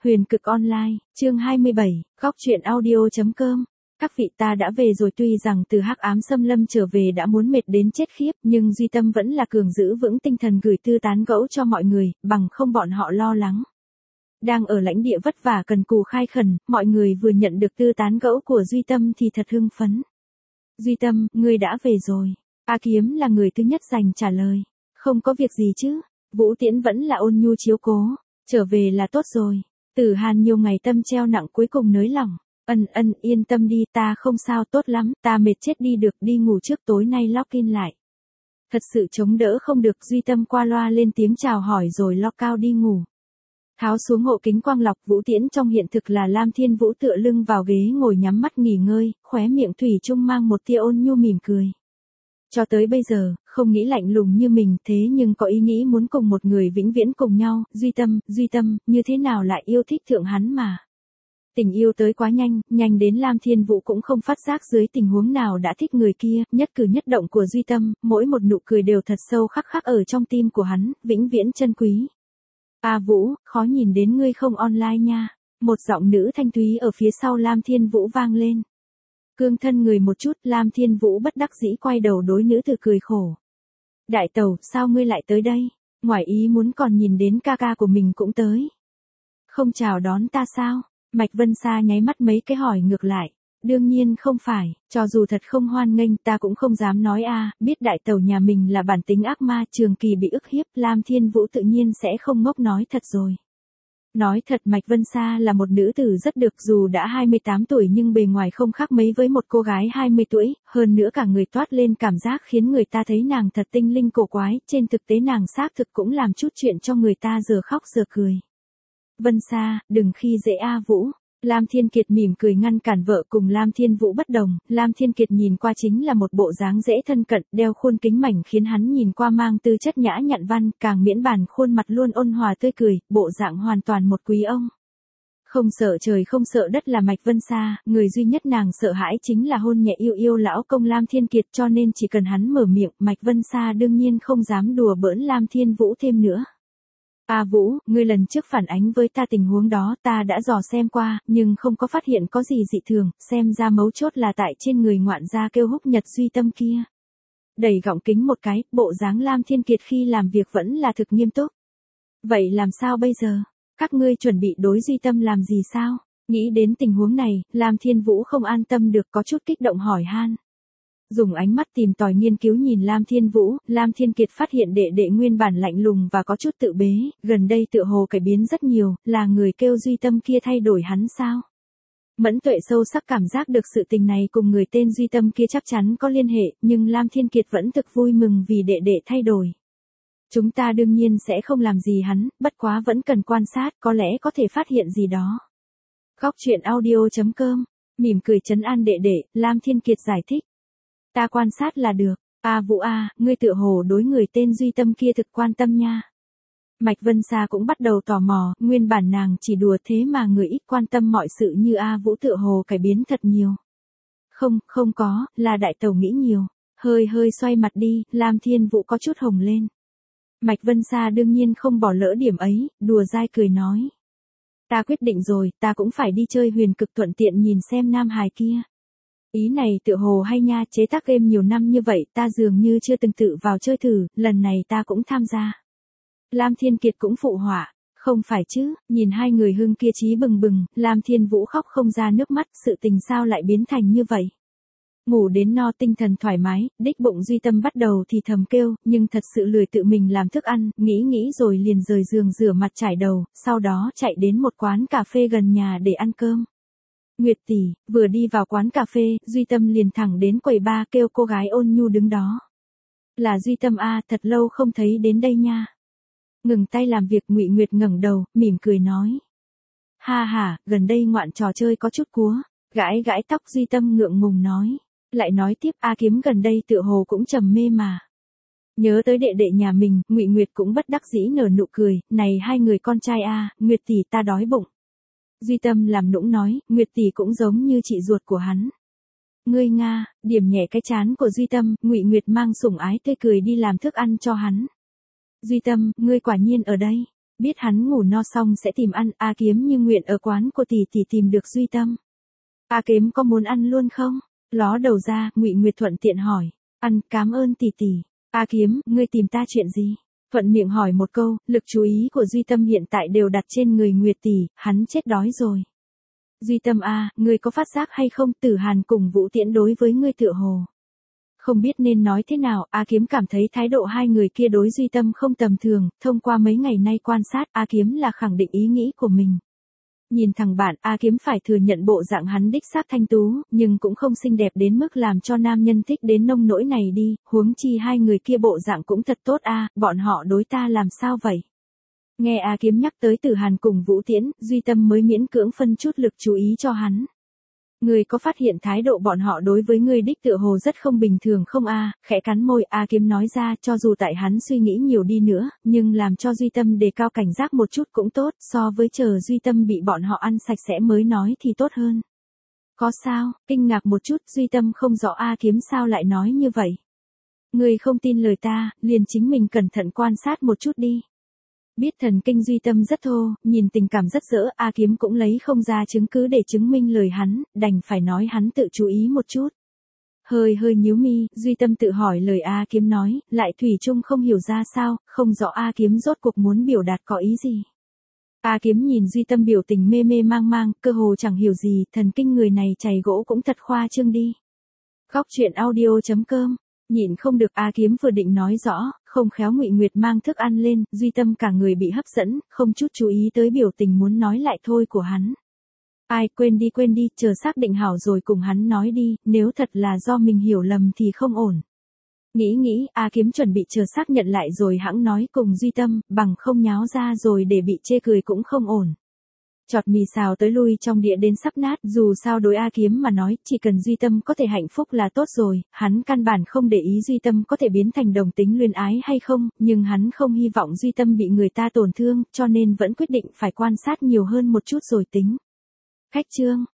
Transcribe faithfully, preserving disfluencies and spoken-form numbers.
Huyền cực online, chương hai mươi bảy, góc truyện audio.com. Các vị, ta đã về rồi. Tuy rằng từ hắc ám xâm lâm trở về đã muốn mệt đến chết khiếp, nhưng Duy Tâm vẫn là cường giữ vững tinh thần gửi thư tán gẫu cho mọi người, bằng không bọn họ lo lắng. Đang ở lãnh địa vất vả cần cù khai khẩn, mọi người vừa nhận được thư tán gẫu của Duy Tâm thì thật hưng phấn. Duy Tâm, ngươi đã về rồi. A Kiếm là người thứ nhất giành trả lời. Không có việc gì chứ. Vũ Tiễn vẫn là ôn nhu chiếu cố. Trở về là tốt rồi. Tử Hàn nhiều ngày tâm treo nặng cuối cùng nới lỏng. Ân ân, yên tâm đi, ta không sao, tốt lắm, ta mệt chết đi được, đi ngủ trước, tối nay lock in lại. Thật sự chống đỡ không được. Duy Tâm qua loa lên tiếng chào hỏi rồi lock cao đi ngủ. Tháo xuống hộ kính quang lọc, Vũ Tiễn trong hiện thực là Lam Thiên Vũ tựa lưng vào ghế ngồi nhắm mắt nghỉ ngơi, khóe miệng thủy chung mang một tia ôn nhu mỉm cười. Cho tới bây giờ, không nghĩ lạnh lùng như mình, thế nhưng có ý nghĩ muốn cùng một người vĩnh viễn cùng nhau. Duy Tâm, Duy Tâm, như thế nào lại yêu thích thượng hắn mà. Tình yêu tới quá nhanh, nhanh đến Lam Thiên Vũ cũng không phát giác dưới tình huống nào đã thích người kia. Nhất cử nhất động của Duy Tâm, mỗi một nụ cười đều thật sâu khắc khắc ở trong tim của hắn, vĩnh viễn chân quý. A Vũ, khó nhìn đến ngươi không online nha. Một giọng nữ thanh thúy ở phía sau Lam Thiên Vũ vang lên. Cương thân người một chút, Lam Thiên Vũ bất đắc dĩ quay đầu đối nữ tử cười khổ. Đại tẩu, sao ngươi lại tới đây? Ngoài ý muốn còn nhìn đến ca ca của mình cũng tới. Không chào đón ta sao? Mạch Vân Sa nháy mắt mấy cái hỏi ngược lại. Đương nhiên không phải, cho dù thật không hoan nghênh ta cũng không dám nói a. Biết đại tẩu nhà mình là bản tính ác ma, trường kỳ bị ức hiếp, Lam Thiên Vũ tự nhiên sẽ không ngốc nói thật rồi. Nói thật, Mạch Vân Sa là một nữ tử rất được, dù đã hai mươi tám tuổi nhưng bề ngoài không khác mấy với một cô gái hai mươi tuổi, hơn nữa cả người toát lên cảm giác khiến người ta thấy nàng thật tinh linh cổ quái, trên thực tế nàng xác thực cũng làm chút chuyện cho người ta giờ khóc giờ cười. Vân Sa, đừng khi dễ A Vũ. Lam Thiên Kiệt mỉm cười ngăn cản vợ. Cùng Lam Thiên Vũ bất đồng, Lam Thiên Kiệt nhìn qua chính là một bộ dáng dễ thân cận, đeo khuôn kính mảnh khiến hắn nhìn qua mang tư chất nhã nhặn văn, càng miễn bàn khuôn mặt luôn ôn hòa tươi cười, bộ dạng hoàn toàn một quý ông. Không sợ trời không sợ đất là Mạch Vân Sa, người duy nhất nàng sợ hãi chính là hôn nhẹ yêu yêu lão công Lam Thiên Kiệt, cho nên chỉ cần hắn mở miệng, Mạch Vân Sa đương nhiên không dám đùa bỡn Lam Thiên Vũ thêm nữa. A Vũ, ngươi lần trước phản ánh với ta tình huống đó ta đã dò xem qua, nhưng không có phát hiện có gì dị thường, xem ra mấu chốt là tại trên người ngoạn gia kêu húc nhật Duy Tâm kia. Đẩy gọng kính một cái, bộ dáng Lam Thiên Kiệt khi làm việc vẫn là thực nghiêm túc. Vậy làm sao bây giờ? Các ngươi chuẩn bị đối Duy Tâm làm gì sao? Nghĩ đến tình huống này, Lam Thiên Vũ không an tâm được, có chút kích động hỏi han. Dùng ánh mắt tìm tòi nghiên cứu nhìn Lam Thiên Vũ, Lam Thiên Kiệt phát hiện đệ đệ nguyên bản lạnh lùng và có chút tự bế, gần đây tựa hồ cải biến rất nhiều, là người kêu Duy Tâm kia thay đổi hắn sao? Mẫn Tuệ sâu sắc cảm giác được sự tình này cùng người tên Duy Tâm kia chắc chắn có liên hệ, nhưng Lam Thiên Kiệt vẫn thực vui mừng vì đệ đệ thay đổi. Chúng ta đương nhiên sẽ không làm gì hắn, bất quá vẫn cần quan sát, có lẽ có thể phát hiện gì đó. Góc truyện audio.com, mỉm cười trấn an đệ đệ, Lam Thiên Kiệt giải thích. Ta quan sát là được. A Vũ A, ngươi tựa hồ đối người tên Duy Tâm kia thực quan tâm nha. Mạch Vân Sa cũng bắt đầu tò mò, nguyên bản nàng chỉ đùa thế mà người ít quan tâm mọi sự như A Vũ tựa hồ cải biến thật nhiều. Không, không có, là đại tẩu nghĩ nhiều. Hơi hơi xoay mặt đi, Lam Thiên Vũ có chút hồng lên. Mạch Vân Sa đương nhiên không bỏ lỡ điểm ấy, đùa dai cười nói. Ta quyết định rồi, ta cũng phải đi chơi huyền cực, thuận tiện nhìn xem nam hài kia. Ý này tựa hồ hay nha, chế tác game nhiều năm như vậy ta dường như chưa từng tự vào chơi thử, lần này ta cũng tham gia. Lam Thiên Kiệt cũng phụ họa, không phải chứ, nhìn hai người hưng kia chí bừng bừng, Lam Thiên Vũ khóc không ra nước mắt, sự tình sao lại biến thành như vậy. Ngủ đến no tinh thần thoải mái, đích bụng Duy Tâm bắt đầu thì thầm kêu, nhưng thật sự lười tự mình làm thức ăn, nghĩ nghĩ rồi liền rời giường rửa mặt trải đầu, sau đó chạy đến một quán cà phê gần nhà để ăn cơm. Nguyệt tỷ, vừa đi vào quán cà phê, Duy Tâm liền thẳng đến quầy bar kêu cô gái ôn nhu đứng đó. Là Duy Tâm a, thật lâu không thấy đến đây nha. Ngừng tay làm việc, Ngụy Nguyệt ngẩng đầu, mỉm cười nói. Ha ha, gần đây ngoạn trò chơi có chút cúa, gãi gãi tóc Duy Tâm ngượng ngùng nói. Lại nói tiếp, A Kiếm gần đây tựa hồ cũng trầm mê mà. Nhớ tới đệ đệ nhà mình, Ngụy Nguyệt cũng bất đắc dĩ nở nụ cười, này hai người con trai a, Nguyệt tỷ ta đói bụng. Duy Tâm làm nũng nói, Nguyệt tỷ cũng giống như chị ruột của hắn. Ngươi Nga, điểm nhẹ cái chán của Duy Tâm, Ngụy Nguyệt mang sủng ái tươi cười đi làm thức ăn cho hắn. Duy Tâm, ngươi quả nhiên ở đây. Biết hắn ngủ no xong sẽ tìm ăn, A Kiếm như nguyện ở quán của tỷ tỷ tìm được Duy Tâm. A Kiếm có muốn ăn luôn không? Ló đầu ra, Ngụy Nguyệt thuận tiện hỏi. Ăn, cảm ơn tỷ tỷ. A Kiếm, ngươi tìm ta chuyện gì? Thuận miệng hỏi một câu, lực chú ý của Duy Tâm hiện tại đều đặt trên người Nguyệt tỷ, hắn chết đói rồi. Duy Tâm a, ngươi có phát giác hay không, Tử Hàn cùng Vũ Tiễn đối với ngươi tựa hồ. Không biết nên nói thế nào, A Kiếm cảm thấy thái độ hai người kia đối Duy Tâm không tầm thường, thông qua mấy ngày nay quan sát, A Kiếm là khẳng định ý nghĩ của mình. Nhìn thằng bạn, A Kiếm phải thừa nhận bộ dạng hắn đích xác thanh tú, nhưng cũng không xinh đẹp đến mức làm cho nam nhân thích đến nông nỗi này đi, huống chi hai người kia bộ dạng cũng thật tốt a, bọn họ đối ta làm sao vậy? Nghe A Kiếm nhắc tới Tử Hàn cùng Vũ Tiễn, Duy Tâm mới miễn cưỡng phân chút lực chú ý cho hắn. Ngươi có phát hiện thái độ bọn họ đối với ngươi đích tựa hồ rất không bình thường không a? Khẽ cắn môi, A Kiếm nói ra, cho dù tại hắn suy nghĩ nhiều đi nữa, nhưng làm cho Duy Tâm đề cao cảnh giác một chút cũng tốt, so với chờ Duy Tâm bị bọn họ ăn sạch sẽ mới nói thì tốt hơn. Có sao? Kinh ngạc một chút, Duy Tâm không rõ A Kiếm sao lại nói như vậy. Ngươi không tin lời ta, liền chính mình cẩn thận quan sát một chút đi. Biết thần kinh Duy Tâm rất thô, nhìn tình cảm rất dỡ, A Kiếm cũng lấy không ra chứng cứ để chứng minh lời hắn, đành phải nói hắn tự chú ý một chút. Hơi hơi nhíu mi, Duy Tâm tự hỏi lời A Kiếm nói, lại thủy chung không hiểu ra sao, không rõ A Kiếm rốt cuộc muốn biểu đạt có ý gì. A Kiếm nhìn Duy Tâm biểu tình mê mê mang mang, cơ hồ chẳng hiểu gì, thần kinh người này chày gỗ cũng thật khoa trương đi. Góc truyện audio chấm com. Nhịn không được, A Kiếm vừa định nói rõ, không khéo Ngụy Nguyệt mang thức ăn lên, Duy Tâm cả người bị hấp dẫn, không chút chú ý tới biểu tình muốn nói lại thôi của hắn. Ai, quên đi quên đi, chờ xác định hảo rồi cùng hắn nói đi, nếu thật là do mình hiểu lầm thì không ổn. Nghĩ nghĩ, A Kiếm chuẩn bị chờ xác nhận lại rồi hẵng nói cùng Duy Tâm, bằng không nháo ra rồi để bị chê cười cũng không ổn. Chọt mì xào tới lui trong đĩa đến sắp nát, dù sao đối A Kiếm mà nói, chỉ cần Duy Tâm có thể hạnh phúc là tốt rồi, hắn căn bản không để ý Duy Tâm có thể biến thành đồng tính luyến ái hay không, nhưng hắn không hy vọng Duy Tâm bị người ta tổn thương, cho nên vẫn quyết định phải quan sát nhiều hơn một chút rồi tính. Khách chương.